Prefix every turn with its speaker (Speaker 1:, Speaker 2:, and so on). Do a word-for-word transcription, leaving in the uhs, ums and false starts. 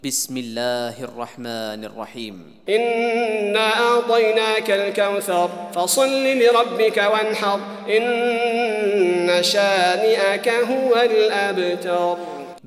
Speaker 1: بسم الله الرحمن الرحيم.
Speaker 2: إنا أعطيناك الكوثر فصل لربك وانحر إن شانئك هو الأبتر.